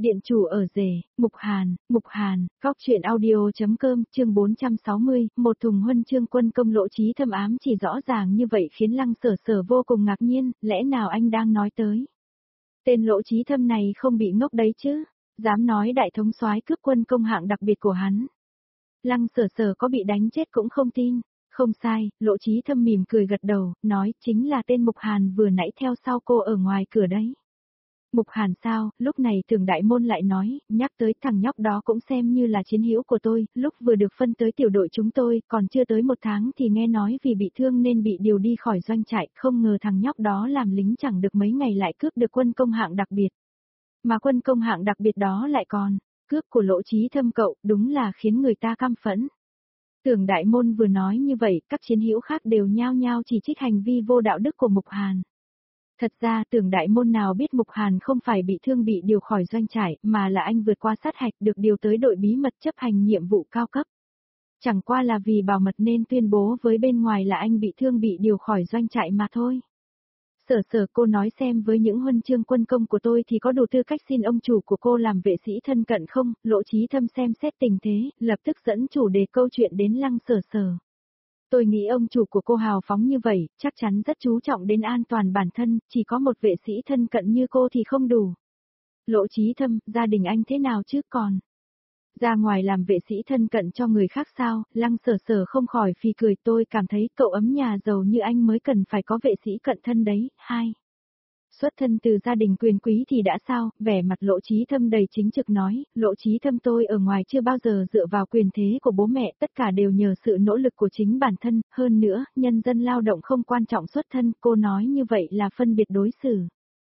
Điện chủ ở rể, Mục Hàn, Góc truyện audio.com, chương 460, một thùng huân chương quân công Lỗ Chí Thâm ám chỉ rõ ràng như vậy khiến Lăng Sở Sở vô cùng ngạc nhiên, lẽ nào anh đang nói tới. Tên Lỗ Chí Thâm này không bị ngốc đấy chứ, dám nói đại thống soái cướp quân công hạng đặc biệt của hắn. Lăng Sở Sở có bị đánh chết cũng không tin, không sai, Lỗ Chí Thâm mỉm cười gật đầu, nói chính là tên Mục Hàn vừa nãy theo sau cô ở ngoài cửa đấy. Mục Hàn sao, lúc này Tưởng Đại Môn lại nói, nhắc tới thằng nhóc đó cũng xem như là chiến hữu của tôi, lúc vừa được phân tới tiểu đội chúng tôi, còn chưa tới 1 tháng thì nghe nói vì bị thương nên bị điều đi khỏi doanh trại, không ngờ thằng nhóc đó làm lính chẳng được mấy ngày lại cướp được quân công hạng đặc biệt. Mà quân công hạng đặc biệt đó lại còn, cướp của Lỗ Chí Thâm cậu, đúng là khiến người ta căm phẫn. Tưởng Đại Môn vừa nói như vậy, các chiến hữu khác đều nhao nhao chỉ trích hành vi vô đạo đức của Mục Hàn. Thật ra Tưởng Đại Môn nào biết Mục Hàn không phải bị thương bị điều khỏi doanh trại, mà là anh vượt qua sát hạch được điều tới đội bí mật chấp hành nhiệm vụ cao cấp. Chẳng qua là vì bảo mật nên tuyên bố với bên ngoài là anh bị thương bị điều khỏi doanh trại mà thôi. Sở Sở, cô nói xem với những huân chương quân công của tôi thì có đủ tư cách xin ông chủ của cô làm vệ sĩ thân cận không? Lỗ Chí Thâm xem xét tình thế, lập tức dẫn chủ đề câu chuyện đến Lăng Sở Sở. Tôi nghĩ ông chủ của cô hào phóng như vậy, chắc chắn rất chú trọng đến an toàn bản thân, chỉ có một vệ sĩ thân cận như cô thì không đủ. Lỗ Chí Thâm, gia đình anh thế nào chứ còn? Ra ngoài làm vệ sĩ thân cận cho người khác sao? Lăng Sở Sở không khỏi phì cười, tôi cảm thấy cậu ấm nhà giàu như anh mới cần phải có vệ sĩ cận thân đấy. 2. Xuất thân từ gia đình quyền quý thì đã sao, vẻ mặt Lỗ Chí Thâm đầy chính trực nói, Lỗ Chí Thâm tôi ở ngoài chưa bao giờ dựa vào quyền thế của bố mẹ, tất cả đều nhờ sự nỗ lực của chính bản thân, hơn nữa, nhân dân lao động không quan trọng xuất thân, cô nói như vậy là phân biệt đối xử.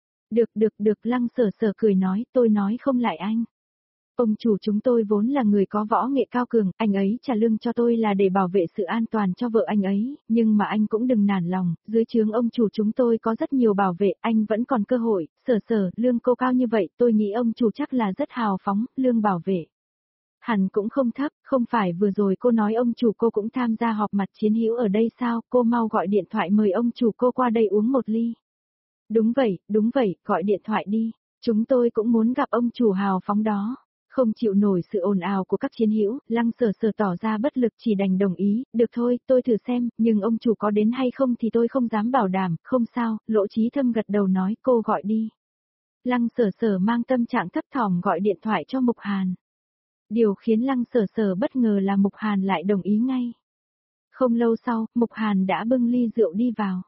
Được, Lăng Sở Sở cười nói, tôi nói không lại anh. Ông chủ chúng tôi vốn là người có võ nghệ cao cường, anh ấy trả lương cho tôi là để bảo vệ sự an toàn cho vợ anh ấy, nhưng mà anh cũng đừng nản lòng, dưới trướng ông chủ chúng tôi có rất nhiều bảo vệ, anh vẫn còn cơ hội. Sở Sở, lương cô cao như vậy, tôi nghĩ ông chủ chắc là rất hào phóng, lương bảo vệ. Hẳn cũng không thấp, không phải vừa rồi cô nói ông chủ cô cũng tham gia họp mặt chiến hữu ở đây sao, cô mau gọi điện thoại mời ông chủ cô qua đây uống một ly. Đúng vậy, gọi điện thoại đi, chúng tôi cũng muốn gặp ông chủ hào phóng đó. Không chịu nổi sự ồn ào của các chiến hữu, Lăng Sở Sở tỏ ra bất lực chỉ đành đồng ý, được thôi, tôi thử xem, nhưng ông chủ có đến hay không thì tôi không dám bảo đảm, không sao, Lỗ Chí Thâm gật đầu nói cô gọi đi. Lăng Sở Sở mang tâm trạng thấp thỏm gọi điện thoại cho Mục Hàn. Điều khiến Lăng Sở Sở bất ngờ là Mục Hàn lại đồng ý ngay. Không lâu sau, Mục Hàn đã bưng ly rượu đi vào.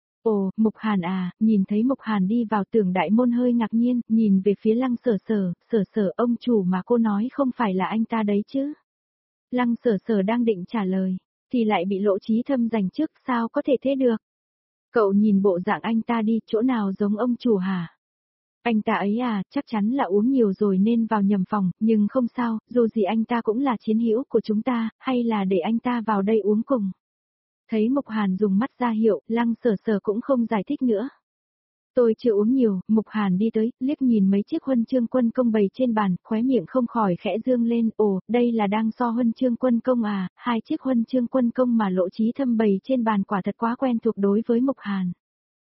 Ồ, Mục Hàn à, nhìn thấy Mục Hàn đi vào Tưởng Đại Môn hơi ngạc nhiên, nhìn về phía Lăng Sở Sở, ông chủ mà cô nói không phải là anh ta đấy chứ. Lăng Sở Sở đang định trả lời, thì lại bị Lỗ Chí Thâm giành trước, sao có thể thế được. Cậu nhìn bộ dạng anh ta đi, chỗ nào giống ông chủ hả? Anh ta ấy à, chắc chắn là uống nhiều rồi nên vào nhầm phòng, nhưng không sao, dù gì anh ta cũng là chiến hữu của chúng ta, hay là để anh ta vào đây uống cùng. Thấy Mục Hàn dùng mắt ra hiệu, Lăng Sở Sở cũng không giải thích nữa. Tôi chưa uống nhiều, Mục Hàn đi tới, liếc nhìn mấy chiếc huân chương quân công bày trên bàn, khóe miệng không khỏi khẽ dương lên, ồ, đây là đang so huân chương quân công à, 2 chiếc huân chương quân công mà Lỗ Chí Thâm bày trên bàn quả thật quá quen thuộc đối với Mục Hàn.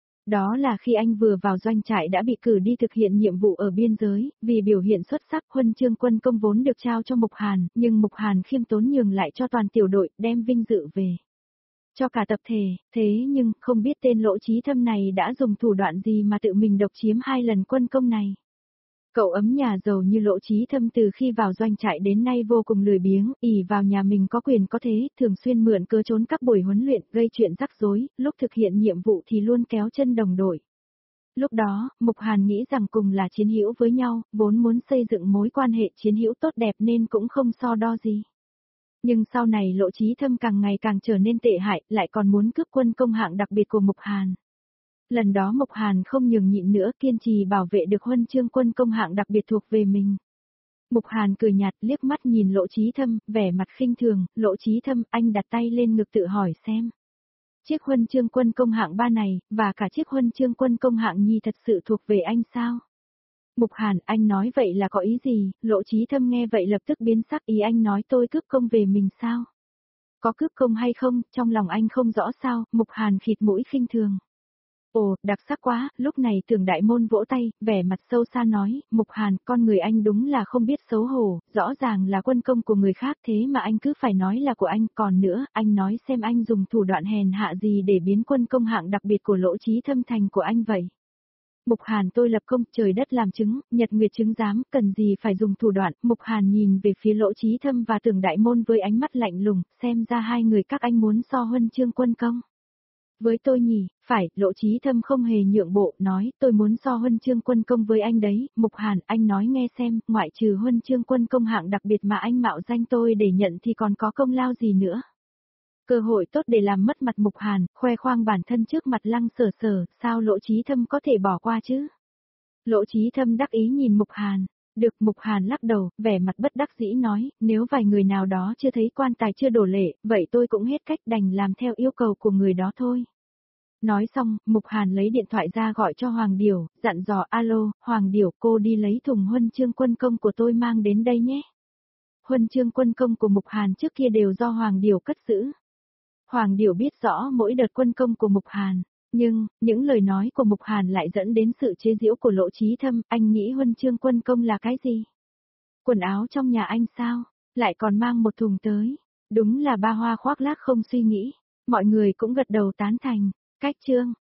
Đó là khi anh vừa vào doanh trại đã bị cử đi thực hiện nhiệm vụ ở biên giới, vì biểu hiện xuất sắc huân chương quân công vốn được trao cho Mục Hàn, nhưng Mục Hàn khiêm tốn nhường lại cho toàn tiểu đội, đem vinh dự về cho cả tập thể, thế nhưng không biết tên Lỗ Chí Thâm này đã dùng thủ đoạn gì mà tự mình độc chiếm 2 lần quân công này. Cậu ấm nhà giàu như Lỗ Chí Thâm từ khi vào doanh trại đến nay vô cùng lười biếng, ỷ vào nhà mình có quyền có thế, thường xuyên mượn cớ trốn các buổi huấn luyện, gây chuyện rắc rối, lúc thực hiện nhiệm vụ thì luôn kéo chân đồng đội. Lúc đó, Mục Hàn nghĩ rằng cùng là chiến hữu với nhau, vốn muốn xây dựng mối quan hệ chiến hữu tốt đẹp nên cũng không so đo gì. Nhưng sau này Lỗ Chí Thâm càng ngày càng trở nên tệ hại, lại còn muốn cướp quân công hạng đặc biệt của Mục Hàn. Lần đó Mục Hàn không nhường nhịn nữa, kiên trì bảo vệ được huân chương quân công hạng đặc biệt thuộc về mình. Mục Hàn cười nhạt liếc mắt nhìn Lỗ Chí Thâm, vẻ mặt khinh thường, Lỗ Chí Thâm, anh đặt tay lên ngực tự hỏi xem. Chiếc huân chương quân công hạng 3 này, và cả chiếc huân chương quân công hạng nhì thật sự thuộc về anh sao? Mục Hàn, anh nói vậy là có ý gì? Lỗ Chí Thâm nghe vậy lập tức biến sắc, ý anh nói tôi cướp công về mình sao? Có cướp công hay không, trong lòng anh không rõ sao? Mục Hàn khịt mũi khinh thường. Ồ, đặc sắc quá, lúc này Tưởng Đại Môn vỗ tay, vẻ mặt sâu xa nói, Mục Hàn, con người anh đúng là không biết xấu hổ, rõ ràng là quân công của người khác thế mà anh cứ phải nói là của anh, còn nữa, anh nói xem anh dùng thủ đoạn hèn hạ gì để biến quân công hạng đặc biệt của Lỗ Chí Thâm thành của anh vậy. Mục Hàn tôi lập công trời đất làm chứng, nhật nguyệt chứng giám, cần gì phải dùng thủ đoạn, Mục Hàn nhìn về phía Lỗ Chí Thâm và Tưởng Đại Môn với ánh mắt lạnh lùng, xem ra hai người các anh muốn so huân chương quân công. Với tôi nhỉ, phải, Lỗ Chí Thâm không hề nhượng bộ, nói, tôi muốn so huân chương quân công với anh đấy, Mục Hàn, anh nói nghe xem, ngoại trừ huân chương quân công hạng đặc biệt mà anh mạo danh tôi để nhận thì còn có công lao gì nữa. Cơ hội tốt để làm mất mặt Mục Hàn, khoe khoang bản thân trước mặt Lăng Sở Sở, sao Lỗ Chí Thâm có thể bỏ qua chứ? Lỗ Chí Thâm đắc ý nhìn Mục Hàn. Được, Mục Hàn lắc đầu, vẻ mặt bất đắc dĩ nói, nếu vài người nào đó chưa thấy quan tài chưa đổ lệ, vậy tôi cũng hết cách đành làm theo yêu cầu của người đó thôi. Nói xong, Mục Hàn lấy điện thoại ra gọi cho Hoàng Điểu, dặn dò alo, Hoàng Điểu cô đi lấy thùng huân chương quân công của tôi mang đến đây nhé. Huân chương quân công của Mục Hàn trước kia đều do Hoàng Điểu cất giữ. Hoàng Điểu biết rõ mỗi đợt quân công của Mục Hàn, nhưng, những lời nói của Mục Hàn lại dẫn đến sự chế giễu của Lỗ Chí Thâm, anh nghĩ huân chương quân công là cái gì? Quần áo trong nhà anh sao? Lại còn mang một thùng tới. Đúng là ba hoa khoác lác không suy nghĩ. Mọi người cũng gật đầu tán thành. Cách chương